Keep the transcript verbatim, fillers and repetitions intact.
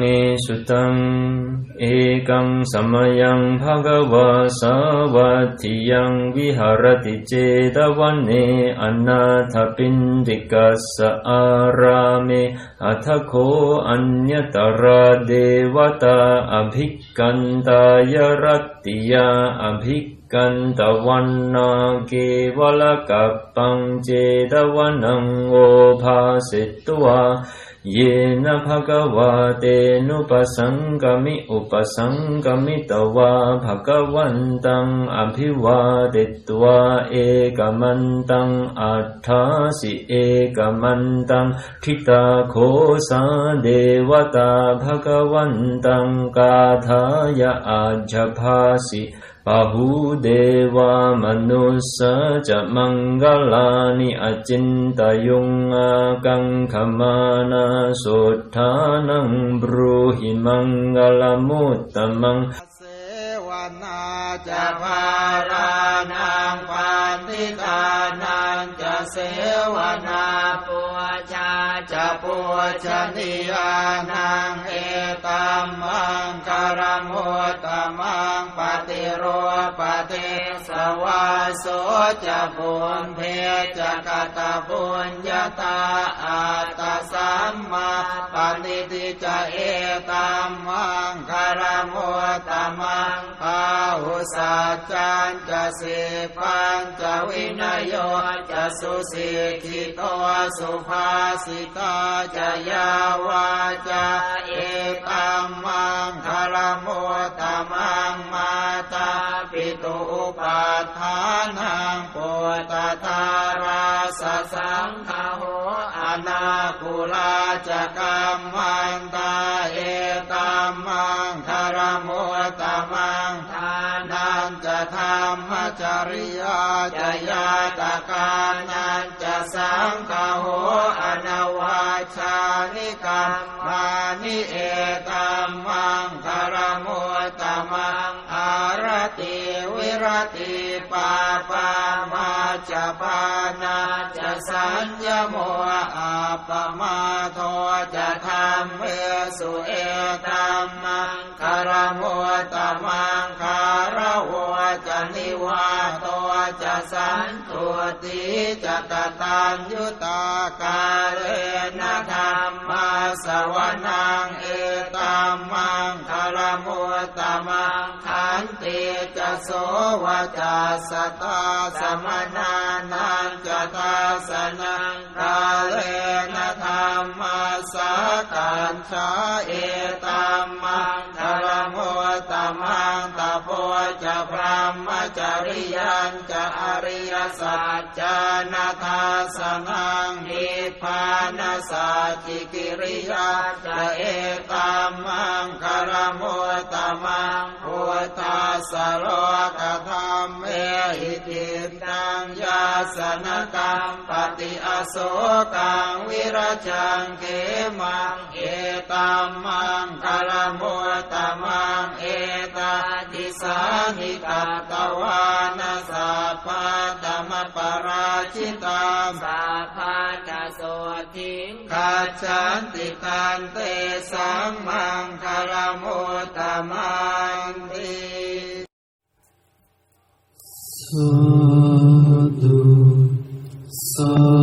สุตังเอกังสมยังภควาสาวัตถิยังวิหารติเจตวันเนอนาถปินดิกัสสะอาราเมอัทโคอัญญตระเดวตาอภิกันตายรัตติยาอภิกันตวันนาเกวลกัปปังเจตวันังโอภาสิตวาเยนะภะคะวะเตนุปสังกมิอุปสังกมิตวาภะคะวันตังอภิวาเทตวาเอกมันตังอัฏฐาสิเอกมันตังทิตาโคสาเดวตาภะคะวันตังกาธายะอาจภาสิปะหูเดวามนุสสะจะมังกลานิอจินตยุงอากังขมานาสุทธานังบรูหิมังกลมุตตมังเสวนาจะภารานังปันติทานังจะเสวนาปุชาจะปุชนียานังเอตัมมังคารมุตตมังปฏิโรปฏิสวาโสจะปุญเพจะกตปุญญาตาอัตตสัมมาปณิติจะเอตัมมังคารมุตตมังปาหุสัจจันจะสิปัญจะวินัยโยจะสุสิกิโตสุภาสิตาจะยาวาจาเอตัมมังคารมุตตมังมาตาปิตุอุปัฏฐานังปุตตตาราสสังฆโหอนาคุลาจะกัมมันตาเอตัมมังคารมุตตมังทานันจะธรรมจริยาจะญาตกานันจะสังฆโหอนาวาชานิกรรมานิเอตัมมังคารมุตตมังอารติวิรติปาปามาจะปานาจะสัญญโมอาปมาโทจะธรรมเมสุเอตัมมังคารมุตตมังคารวะจะนิวาโตจะสันตุติจะกตัญญูตากาเลนะธรรมาสวนังเอตัมมังคารมุตตมังขันติจะโสวะจะสตาสมนานังจะทาสนังกาเลนะธรรมาสกัญชาเอตัมมังคารมุตตมังตะโพจะพรหมจริยันจะอริยสัจจานาทาสนังนิพพานสัจจิกิริยาจะเอตัมมังคารมุตตมังพุทธัสสะโลกธรรมเมหิติตังยาสนกังปฏิอโศกังวิรัจังเขมังเอตัมมังคารมุตตมังเอตาทิสานิกัตตวานาสัพพะธัมมปราชิตาสัพพะจะโสทิงกัจฉันติกันเตสังมังคารมุตตมังติสาธุสา